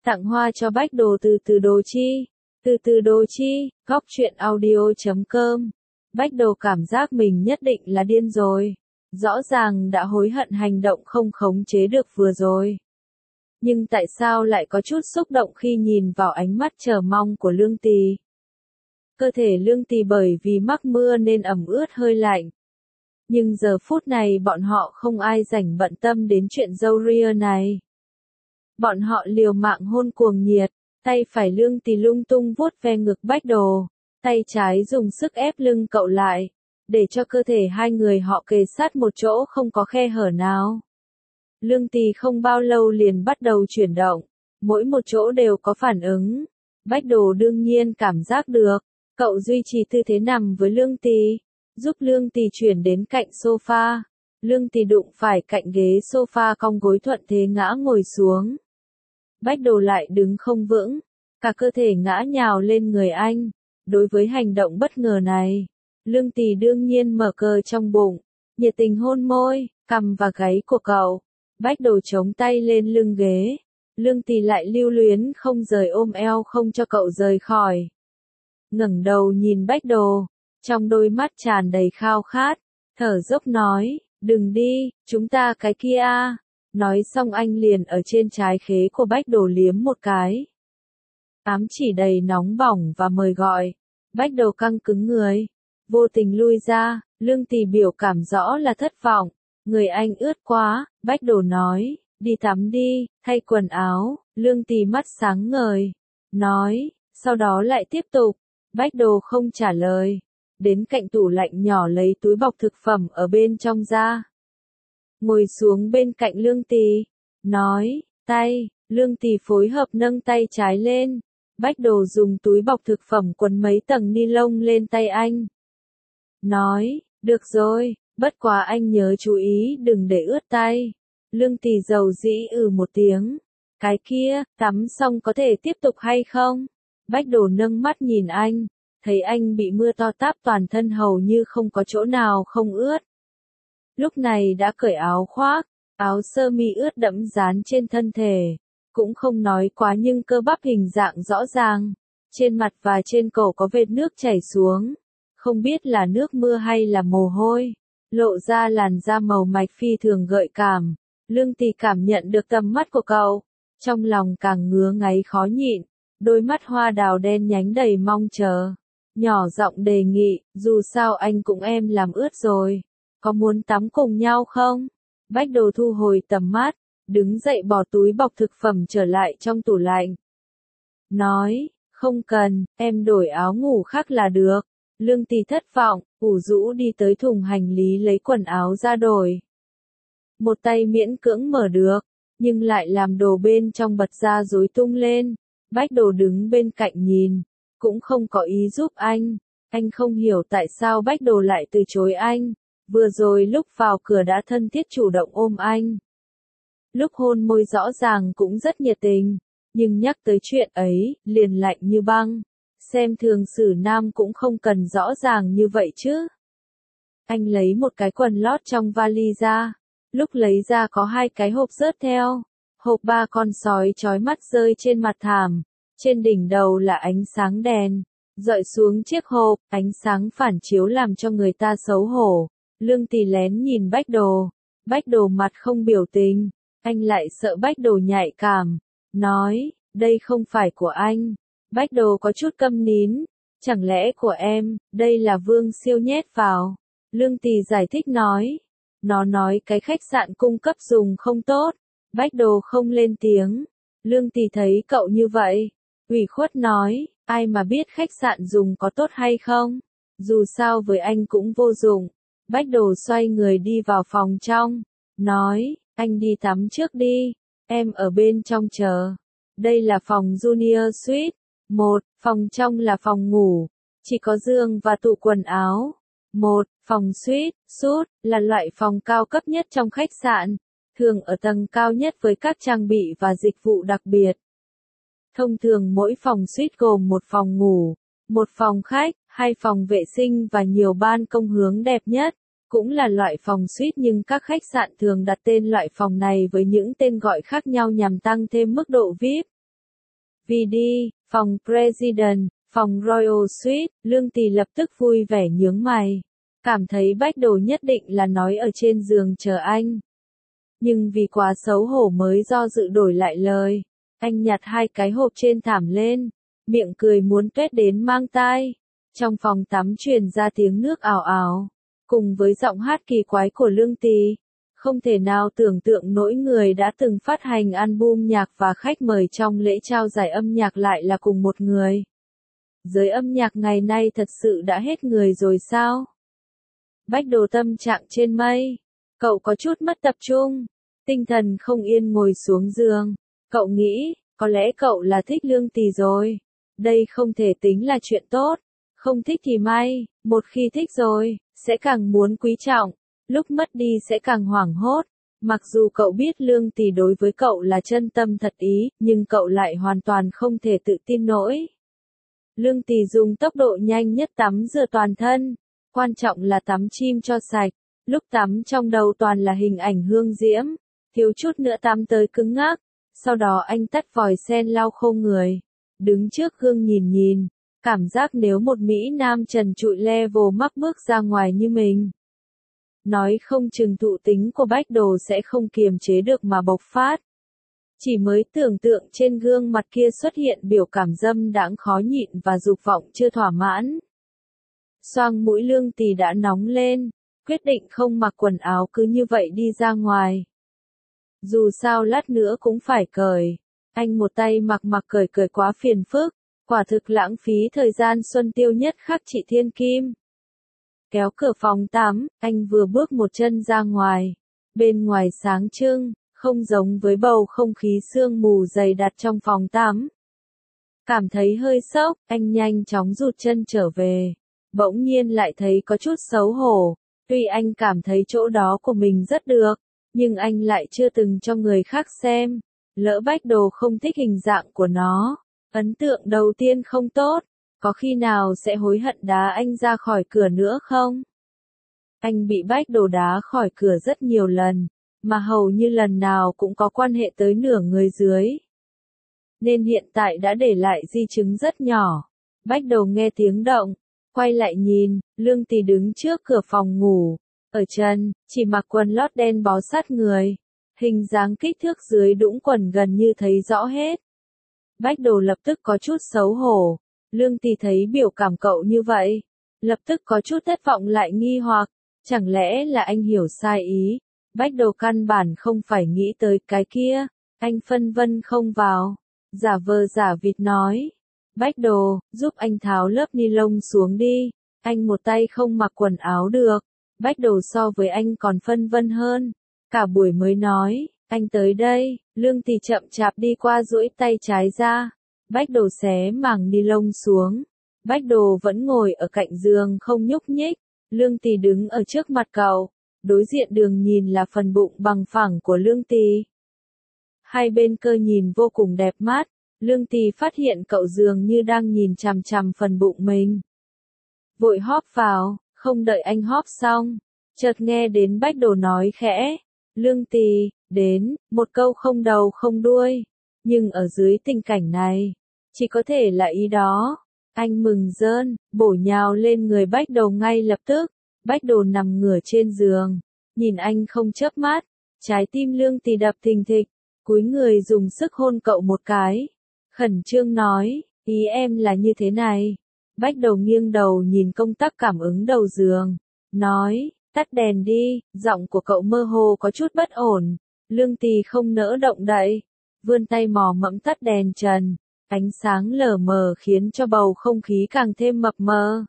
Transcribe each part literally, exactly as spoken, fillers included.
Tặng hoa cho Bách Đồ từ từ Đồ Chi. Từ từ Đồ Chi, góc truyện audio chấm com. Bách Đồ cảm giác mình nhất định là điên rồi. Rõ ràng đã hối hận hành động không khống chế được vừa rồi. Nhưng tại sao lại có chút xúc động khi nhìn vào ánh mắt chờ mong của Lương Tì? Cơ thể Lương Tì bởi vì mắc mưa nên ẩm ướt hơi lạnh. Nhưng giờ phút này bọn họ không ai rảnh bận tâm đến chuyện râu ria này. Bọn họ liều mạng hôn cuồng nhiệt, tay phải Lương Tì lung tung vuốt ve ngực Bách Đồ, tay trái dùng sức ép lưng cậu lại, để cho cơ thể hai người họ kề sát một chỗ không có khe hở nào. Lương Tì không bao lâu liền bắt đầu chuyển động, mỗi một chỗ đều có phản ứng. Bách Đồ đương nhiên cảm giác được, cậu duy trì tư thế nằm với Lương Tì, giúp Lương Tì chuyển đến cạnh sofa. Lương Tì đụng phải cạnh ghế sofa cong gối thuận thế ngã ngồi xuống. Bách Đồ lại đứng không vững, cả cơ thể ngã nhào lên người anh. Đối với hành động bất ngờ này, Lương Tì đương nhiên mở cờ trong bụng, nhiệt tình hôn môi, cằm và gáy của cậu. Bách Đồ chống tay lên lưng ghế, Lương Tì lại lưu luyến không rời ôm eo không cho cậu rời khỏi. Ngẩng đầu nhìn Bách Đồ, trong đôi mắt tràn đầy khao khát, thở dốc nói, đừng đi, chúng ta cái kia a. Nói xong anh liền ở trên trái khế của Bách Đồ liếm một cái. Ám chỉ đầy nóng bỏng và mời gọi. Bách Đồ căng cứng người, vô tình lui ra. Lương Tì biểu cảm rõ là thất vọng. Người anh ướt quá. Bách Đồ nói, đi tắm đi, thay quần áo. Lương Tì mắt sáng ngời, nói, sau đó lại tiếp tục. Bách Đồ không trả lời, đến cạnh tủ lạnh nhỏ lấy túi bọc thực phẩm ở bên trong ra. Ngồi xuống bên cạnh Lương Tì, nói, tay. Lương Tì phối hợp nâng tay trái lên. Bách Đồ dùng túi bọc thực phẩm quấn mấy tầng ni lông lên tay anh. Nói, được rồi, bất quá anh nhớ chú ý đừng để ướt tay. Lương Tì dầu dĩ ừ một tiếng. Cái kia, tắm xong có thể tiếp tục hay không? Bách Đồ nâng mắt nhìn anh, thấy anh bị mưa to táp toàn thân hầu như không có chỗ nào không ướt. Lúc này đã cởi áo khoác, áo sơ mi ướt đẫm dán trên thân thể. Cũng không nói quá nhưng cơ bắp hình dạng rõ ràng. Trên mặt và trên cổ có vệt nước chảy xuống. Không biết là nước mưa hay là mồ hôi. Lộ ra làn da màu mạch phi thường gợi cảm. Lương Tì cảm nhận được tầm mắt của cậu. Trong lòng càng ngứa ngáy khó nhịn. Đôi mắt hoa đào đen nhánh đầy mong chờ. Nhỏ giọng đề nghị, dù sao anh cũng em làm ướt rồi. Có muốn tắm cùng nhau không? Bách Đồ thu hồi tầm mắt, đứng dậy bỏ túi bọc thực phẩm trở lại trong tủ lạnh. Nói, không cần, em đổi áo ngủ khác là được. Lương Tì thất vọng, ủ rũ đi tới thùng hành lý lấy quần áo ra đổi. Một tay miễn cưỡng mở được, nhưng lại làm đồ bên trong bật ra rối tung lên. Bách Đồ đứng bên cạnh nhìn, cũng không có ý giúp anh. Anh không hiểu tại sao Bách Đồ lại từ chối anh. Vừa rồi lúc vào cửa đã thân thiết chủ động ôm anh. Lúc hôn môi rõ ràng cũng rất nhiệt tình, nhưng nhắc tới chuyện ấy, liền lạnh như băng. Xem thường xử nam cũng không cần rõ ràng như vậy chứ. Anh lấy một cái quần lót trong vali ra. Lúc lấy ra có hai cái hộp rớt theo. Hộp ba con sói chói mắt rơi trên mặt thảm. Trên đỉnh đầu là ánh sáng đèn. Dọi xuống chiếc hộp, ánh sáng phản chiếu làm cho người ta xấu hổ. Lương Tì lén nhìn Bách Đồ. Bách Đồ mặt không biểu tình. Anh lại sợ Bách Đồ nhạy cảm. Nói, đây không phải của anh. Bách Đồ có chút câm nín. Chẳng lẽ của em, đây là Vương Siêu nhét vào. Lương Tì giải thích nói. Nó nói cái khách sạn cung cấp dùng không tốt. Bách Đồ không lên tiếng. Lương Tì thấy cậu như vậy. Ủy khuất nói, ai mà biết khách sạn dùng có tốt hay không. Dù sao với anh cũng vô dụng. Bách Đồ xoay người đi vào phòng trong. Nói, anh đi tắm trước đi. Em ở bên trong chờ. Đây là phòng Junior Suite. Một, phòng trong là phòng ngủ. Chỉ có giường và tủ quần áo. Một, phòng suite, suite, là loại phòng cao cấp nhất trong khách sạn. Thường ở tầng cao nhất với các trang bị và dịch vụ đặc biệt. Thông thường mỗi phòng suite gồm một phòng ngủ, một phòng khách, hai phòng vệ sinh và nhiều ban công hướng đẹp nhất. Cũng là loại phòng suite nhưng các khách sạn thường đặt tên loại phòng này với những tên gọi khác nhau nhằm tăng thêm mức độ vi ai pi. Vì đi, phòng President, phòng Royal Suite, Lương Tì lập tức vui vẻ nhướng mày. Cảm thấy Bách Đồ nhất định là nói ở trên giường chờ anh. Nhưng vì quá xấu hổ mới do dự đổi lại lời. Anh nhặt hai cái hộp trên thảm lên, miệng cười muốn tuét đến mang tai. Trong phòng tắm truyền ra tiếng nước ào ào, cùng với giọng hát kỳ quái của Lương Tì. Không thể nào tưởng tượng nổi người đã từng phát hành album nhạc và khách mời trong lễ trao giải âm nhạc lại là cùng một người. Giới âm nhạc ngày nay thật sự đã hết người rồi sao? Bách Đồ tâm trạng trên mây. Cậu có chút mất tập trung, tinh thần không yên ngồi xuống giường. Cậu nghĩ, có lẽ cậu là thích Lương Tì rồi. Đây không thể tính là chuyện tốt. Không thích thì may, một khi thích rồi, sẽ càng muốn quý trọng. Lúc mất đi sẽ càng hoảng hốt. Mặc dù cậu biết Lương Tì đối với cậu là chân tâm thật ý, nhưng cậu lại hoàn toàn không thể tự tin nổi. Lương Tì dùng tốc độ nhanh nhất tắm rửa toàn thân. Quan trọng là tắm chim cho sạch. Lúc tắm trong đầu toàn là hình ảnh hương diễm. Thiếu chút nữa tắm tới cứng ngắc. Sau đó anh tắt vòi sen lau khô người. Đứng trước gương nhìn nhìn. Cảm giác nếu một Mỹ Nam trần trụi level mắc bước ra ngoài như mình. Nói không chừng thụ tính của Bách Đồ sẽ không kiềm chế được mà bộc phát. Chỉ mới tưởng tượng trên gương mặt kia xuất hiện biểu cảm dâm đãng khó nhịn và dục vọng chưa thỏa mãn. Xoang mũi Lương Tì đã nóng lên, quyết định không mặc quần áo cứ như vậy đi ra ngoài. Dù sao lát nữa cũng phải cởi. Anh một tay mặc mặc cởi cởi quá phiền phức, quả thực lãng phí thời gian xuân tiêu nhất khắc chị thiên kim. Kéo cửa phòng tắm, anh vừa bước một chân ra ngoài. Bên ngoài sáng trưng, không giống với bầu không khí sương mù dày đặc trong phòng tắm. Cảm thấy hơi sốc, anh nhanh chóng rụt chân trở về. Bỗng nhiên lại thấy có chút xấu hổ. Tuy anh cảm thấy chỗ đó của mình rất được, nhưng anh lại chưa từng cho người khác xem. Lỡ Bách Đồ không thích hình dạng của nó. Ấn tượng đầu tiên không tốt. Có khi nào sẽ hối hận đá anh ra khỏi cửa nữa không? Anh bị Bách Đồ đá khỏi cửa rất nhiều lần, mà hầu như lần nào cũng có quan hệ tới nửa người dưới. Nên hiện tại đã để lại di chứng rất nhỏ. Bách Đồ nghe tiếng động, quay lại nhìn, Lương Tì đứng trước cửa phòng ngủ. Ở chân, chỉ mặc quần lót đen bó sát người. Hình dáng kích thước dưới đũng quần gần như thấy rõ hết. Bách Đồ lập tức có chút xấu hổ. Lương Tì thấy biểu cảm cậu như vậy, lập tức có chút thất vọng lại nghi hoặc, chẳng lẽ là anh hiểu sai ý. Bách Đồ căn bản không phải nghĩ tới cái kia, anh phân vân không vào, giả vờ giả vịt nói. Bách Đồ, giúp anh tháo lớp ni lông xuống đi, anh một tay không mặc quần áo được. Bách Đồ so với anh còn phân vân hơn, cả buổi mới nói, anh tới đây. Lương Tì chậm chạp đi qua duỗi tay trái ra. Bách Đồ xé màng ni lông xuống. Bách Đồ vẫn ngồi ở cạnh giường không nhúc nhích. Lương Tì đứng ở trước mặt cậu. Đối diện đường nhìn là phần bụng bằng phẳng của Lương Tì. Hai bên cơ nhìn vô cùng đẹp mắt. Lương Tì phát hiện cậu dường như đang nhìn chằm chằm phần bụng mình. Vội hóp vào, không đợi anh hóp xong. Chợt nghe đến Bách Đồ nói khẽ. Lương Tì, đến, một câu không đầu không đuôi. Nhưng ở dưới tình cảnh này, chỉ có thể là ý đó. Anh mừng rơn, bổ nhào lên người Bách Đồ ngay lập tức. Bách Đồ nằm ngửa trên giường, nhìn anh không chớp mắt. Trái tim Lương Tì đập thình thịch, cúi người dùng sức hôn cậu một cái. Khẩn trương nói, ý em là như thế này. Bách Đồ nghiêng đầu nhìn công tắc cảm ứng đầu giường, nói, tắt đèn đi. Giọng của cậu mơ hồ có chút bất ổn. Lương Tì không nỡ động đậy, vươn tay mò mẫm tắt đèn trần. Ánh sáng lờ mờ khiến cho bầu không khí càng thêm mập mờ.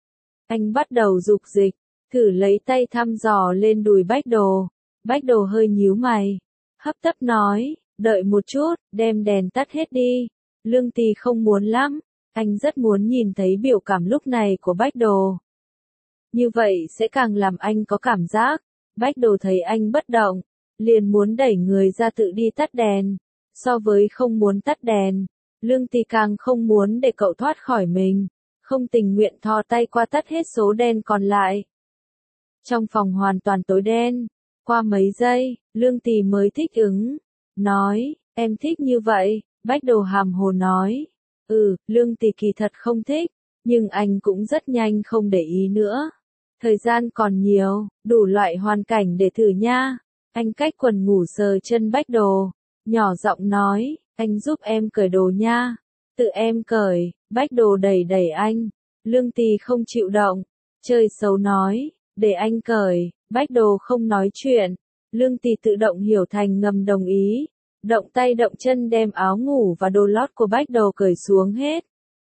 Anh bắt đầu dục dịch, thử lấy tay thăm dò lên đùi Bách Đồ. Bách Đồ hơi nhíu mày, hấp tấp nói, đợi một chút, đem đèn tắt hết đi. Lương Tì không muốn lắm, anh rất muốn nhìn thấy biểu cảm lúc này của Bách Đồ. Như vậy sẽ càng làm anh có cảm giác. Bách Đồ thấy anh bất động, liền muốn đẩy người ra tự đi tắt đèn. So với không muốn tắt đèn, Lương Tì càng không muốn để cậu thoát khỏi mình. Không tình nguyện thò tay qua tắt hết số đèn còn lại. Trong phòng hoàn toàn tối đen. Qua mấy giây, Lương Tì mới thích ứng. Nói, em thích như vậy. Bách Đồ hàm hồ nói. Ừ, Lương Tỷ kỳ thật không thích, nhưng anh cũng rất nhanh không để ý nữa. Thời gian còn nhiều, đủ loại hoàn cảnh để thử nha. Anh cách quần ngủ sờ chân Bách Đồ, nhỏ giọng nói, anh giúp em cởi đồ nha. Tự em cởi, Bách Đồ đẩy đẩy anh. Lương Tỷ không chịu động, chơi xấu nói, để anh cởi. Bách Đồ không nói chuyện. Lương Tỷ tự động hiểu thành ngầm đồng ý. Động tay động chân đem áo ngủ và đồ lót của Bách Đồ cởi xuống hết.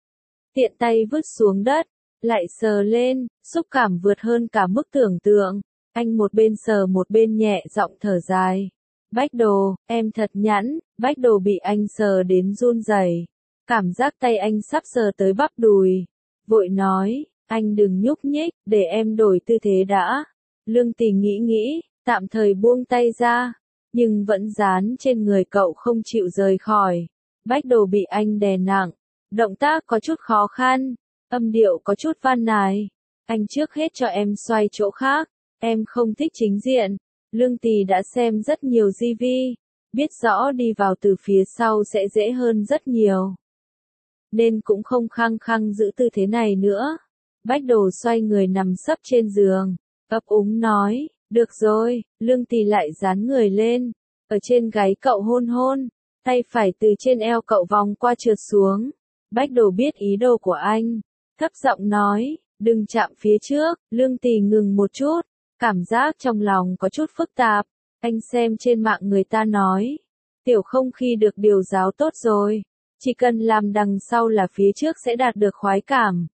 Tiện tay vứt xuống đất, lại sờ lên, xúc cảm vượt hơn cả mức tưởng tượng. Anh một bên sờ một bên nhẹ giọng thở dài. Bách Đồ, em thật nhẵn. Bách Đồ bị anh sờ đến run rẩy. Cảm giác tay anh sắp sờ tới bắp đùi. Vội nói, anh đừng nhúc nhích, để em đổi tư thế đã. Lương Tỷ nghĩ nghĩ, tạm thời buông tay ra, nhưng vẫn dán trên người cậu không chịu rời khỏi. Bách Đồ bị anh đè nặng, động tác có chút khó khăn, âm điệu có chút van nài. Anh trước hết cho em xoay chỗ khác, em không thích chính diện. Lương Tỷ đã xem rất nhiều ti vi, biết rõ đi vào từ phía sau sẽ dễ hơn rất nhiều. Nên cũng không khăng khăng giữ tư thế này nữa. Bách Đồ xoay người nằm sấp trên giường, ấp úng nói, được rồi. Lương Tỷ lại dán người lên, ở trên gáy cậu hôn hôn, tay phải từ trên eo cậu vòng qua trượt xuống. Bách Đồ biết ý đồ của anh, thấp giọng nói, đừng chạm phía trước. Lương Tỷ ngừng một chút, cảm giác trong lòng có chút phức tạp. Anh xem trên mạng người ta nói, tiểu không khi được điều giáo tốt rồi, chỉ cần làm đằng sau là phía trước sẽ đạt được khoái cảm.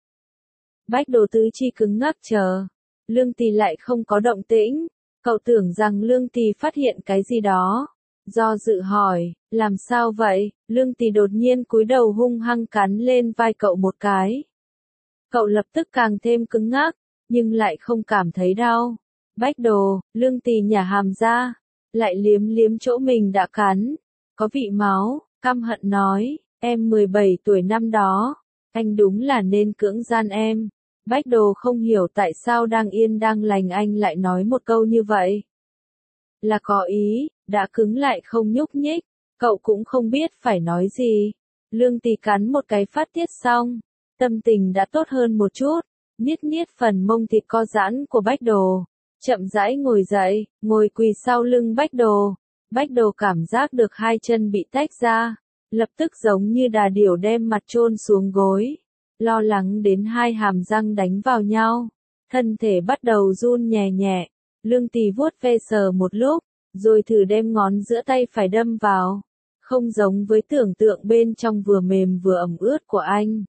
Bách Đồ tứ chi cứng ngắc chờ. Lương Tỷ lại không có động tĩnh. Cậu tưởng rằng Lương Tỷ phát hiện cái gì đó. Do dự hỏi, làm sao vậy? Lương Tỷ đột nhiên cúi đầu hung hăng cắn lên vai cậu một cái. Cậu lập tức càng thêm cứng ngắc, nhưng lại không cảm thấy đau. Bách Đồ, Lương Tỷ nhả hàm ra, lại liếm liếm chỗ mình đã cắn. Có vị máu, căm hận nói, em mười bảy tuổi năm đó, anh đúng là nên cưỡng gian em. Bách Đồ không hiểu tại sao đang yên đang lành anh lại nói một câu như vậy. Là có ý, đã cứng lại không nhúc nhích, cậu cũng không biết phải nói gì. Lương Tỷ cắn một cái phát tiết xong, tâm tình đã tốt hơn một chút, niết niết phần mông thịt co giãn của Bách Đồ, chậm rãi ngồi dậy, ngồi quỳ sau lưng Bách Đồ. Bách Đồ cảm giác được hai chân bị tách ra, lập tức giống như đà điểu đem mặt chôn xuống gối. Lo lắng đến hai hàm răng đánh vào nhau, thân thể bắt đầu run nhẹ nhẹ. Lương Tỷ vuốt ve sờ một lúc, rồi thử đem ngón giữa tay phải đâm vào. Không giống với tưởng tượng bên trong vừa mềm vừa ẩm ướt của anh.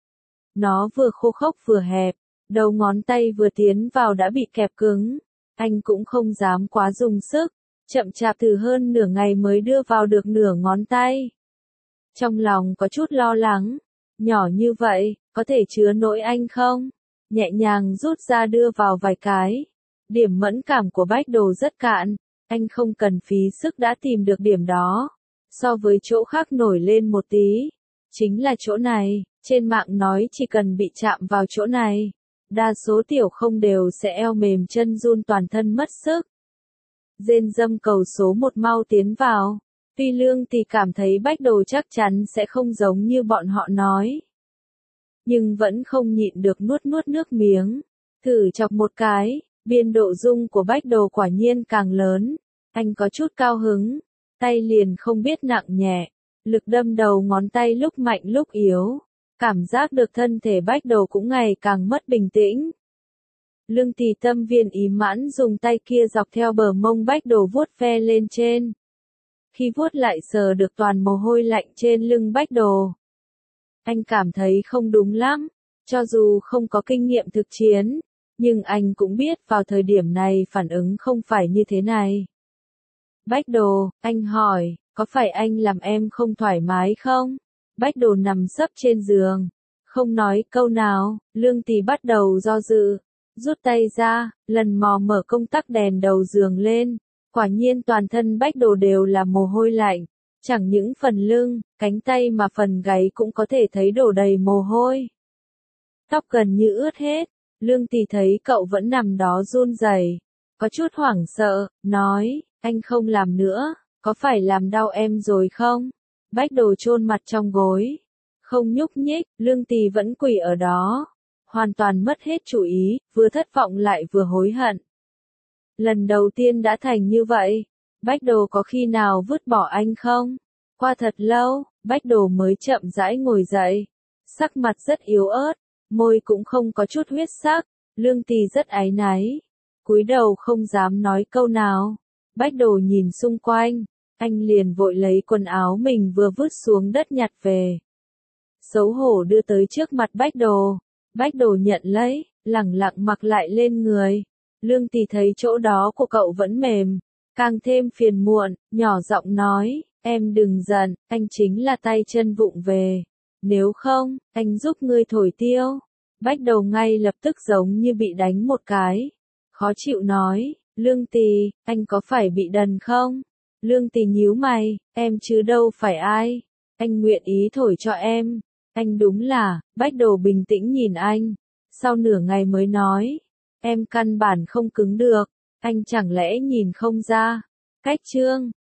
Nó vừa khô khốc vừa hẹp, đầu ngón tay vừa tiến vào đã bị kẹp cứng. Anh cũng không dám quá dùng sức, chậm chạp từ hơn nửa ngày mới đưa vào được nửa ngón tay. Trong lòng có chút lo lắng, nhỏ như vậy, có thể chứa nổi anh không? Nhẹ nhàng rút ra đưa vào vài cái. Điểm mẫn cảm của Bách Đồ rất cạn, anh không cần phí sức đã tìm được điểm đó. So với chỗ khác nổi lên một tí, chính là chỗ này. Trên mạng nói chỉ cần bị chạm vào chỗ này, đa số tiểu không đều sẽ eo mềm chân run toàn thân mất sức. Rên râm cầu số một mau tiến vào. Tuy Lương Tỷ cảm thấy Bách Đồ chắc chắn sẽ không giống như bọn họ nói, nhưng vẫn không nhịn được nuốt nuốt nước miếng. Thử chọc một cái, biên độ rung của Bách Đồ quả nhiên càng lớn. Anh có chút cao hứng, tay liền không biết nặng nhẹ, lực đâm đầu ngón tay lúc mạnh lúc yếu. Cảm giác được thân thể Bách Đồ cũng ngày càng mất bình tĩnh. Lương Tỷ tâm viên ý mãn dùng tay kia dọc theo bờ mông Bách Đồ vuốt ve lên trên. Khi vuốt lại sờ được toàn mồ hôi lạnh trên lưng Bách Đồ, anh cảm thấy không đúng lắm. Cho dù không có kinh nghiệm thực chiến, nhưng anh cũng biết vào thời điểm này phản ứng không phải như thế này. Bách Đồ, anh hỏi, có phải anh làm em không thoải mái không? Bách Đồ nằm sấp trên giường, không nói câu nào. Lương Tỷ bắt đầu do dự, rút tay ra, lần mò mở công tắc đèn đầu giường lên. Quả nhiên toàn thân Bách Đồ đều là mồ hôi lạnh, chẳng những phần lưng, cánh tay mà phần gáy cũng có thể thấy đổ đầy mồ hôi. Tóc gần như ướt hết. Lương Tỷ thấy cậu vẫn nằm đó run rẩy, có chút hoảng sợ, nói, anh không làm nữa, có phải làm đau em rồi không? Bách Đồ chôn mặt trong gối, không nhúc nhích, Lương Tì vẫn quỳ ở đó, hoàn toàn mất hết chủ ý, vừa thất vọng lại vừa hối hận. Lần đầu tiên đã thành như vậy, Bách Đồ có khi nào vứt bỏ anh không? Qua thật lâu, Bách Đồ mới chậm rãi ngồi dậy, sắc mặt rất yếu ớt, môi cũng không có chút huyết sắc, Lương Tì rất áy náy, cúi đầu không dám nói câu nào. Bách Đồ nhìn xung quanh, anh liền vội lấy quần áo mình vừa vứt xuống đất nhặt về. Xấu hổ đưa tới trước mặt Bách Đồ, Bách Đồ nhận lấy, lẳng lặng mặc lại lên người. Lương Tì thấy chỗ đó của cậu vẫn mềm, càng thêm phiền muộn, nhỏ giọng nói, em đừng giận, anh chính là tay chân vụng về. Nếu không, anh giúp ngươi thổi tiêu. Bách Đầu ngay lập tức giống như bị đánh một cái. Khó chịu nói, Lương Tì, anh có phải bị đần không? Lương Tì nhíu mày, em chứ đâu phải ai. Anh nguyện ý thổi cho em. Anh đúng là, Bách Đồ bình tĩnh nhìn anh. Sau nửa ngày mới nói, em căn bản không cứng được. Anh chẳng lẽ nhìn không ra. Cách trương.